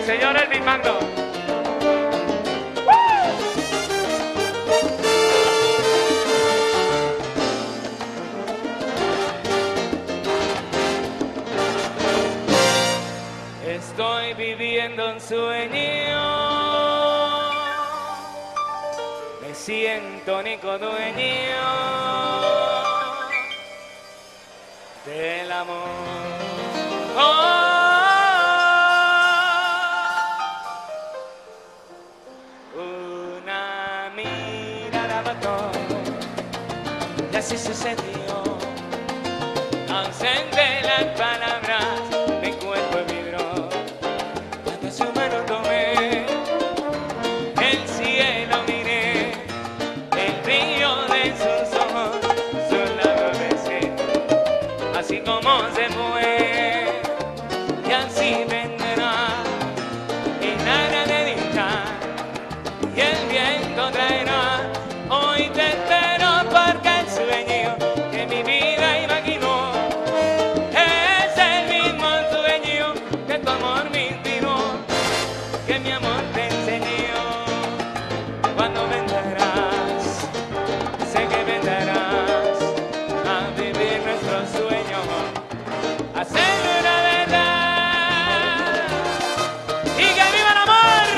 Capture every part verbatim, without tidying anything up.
señor Elvis Magno. Estoy viviendo un sueño, me siento único dueño del amor. Oh, una mirada bastó y así sucedió. Ausente las palabras, mi cuerpo vibró. Cuando su mano tomé, el cielo miré, el brillo de sus ojos, sus labios besé. Así como se fue, y así vendrá, en aire de dicha, y el viento traerá. Hoy te espero porque el sueño que mi vida imaginó es el mismo sueño que tu amor me inspiró, que mi amor te enseñó. Cuando vendrás, sé que vendrás a vivir nuestro sueño, a hacerlo una verdad y que viva el amor.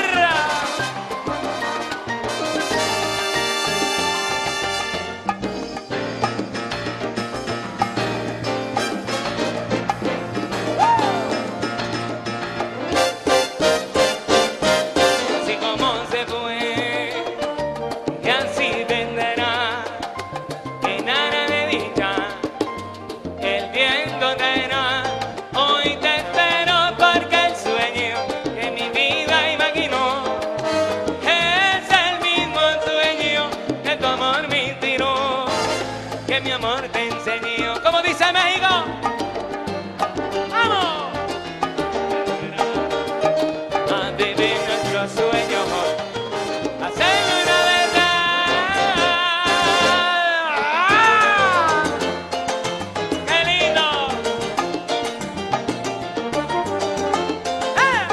Así como se fue, y así vendrá, en aras de dicha, el viento traerá. Hoy te espero porque el sueño que mi vida imaginó es el mismo sueño que tu amor me inspiró, que mi amor te enseñó. Como dice México, ¡vamos! A vivir nuestro sueño, a hacerlo una verdad. ¡Qué lindo! ¡Eh!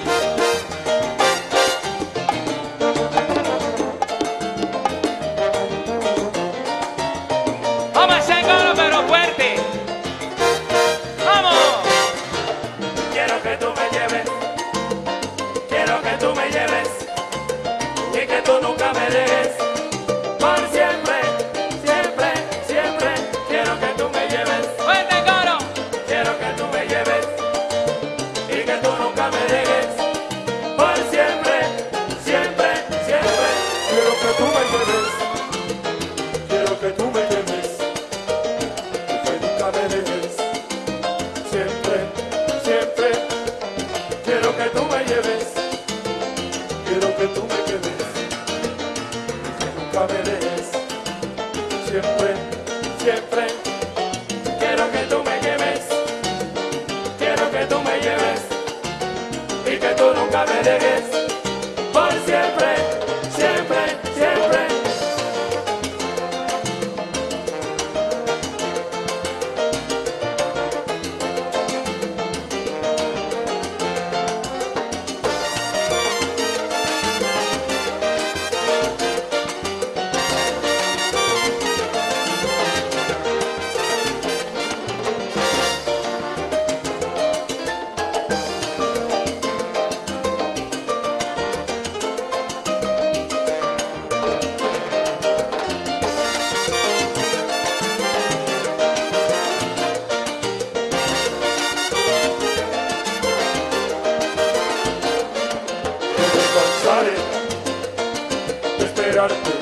Vamos a hacer coro pero fuerte. ¡Vamos! Quiero que tú me lleves, quiero que tú me lleves y que tú nunca me dejes. Por siempre, siempre, siempre. Quiero que tú me lleves, ¡Fuerte coro! quiero que tú me lleves y que tú nunca me dejes. Por siempre, siempre, siempre. Quiero que tú me lleves, quiero que tú me lleves y que nunca me dejes. Siempre, siempre. Quiero que tú me lleves, quiero que tú me lleves, que nunca me dejes. Siempre, siempre. Quiero que tú me lleves, quiero que tú me lleves y que tú nunca me dejes. Por siempre, siempre, siempre. No me cansaré de esperarte.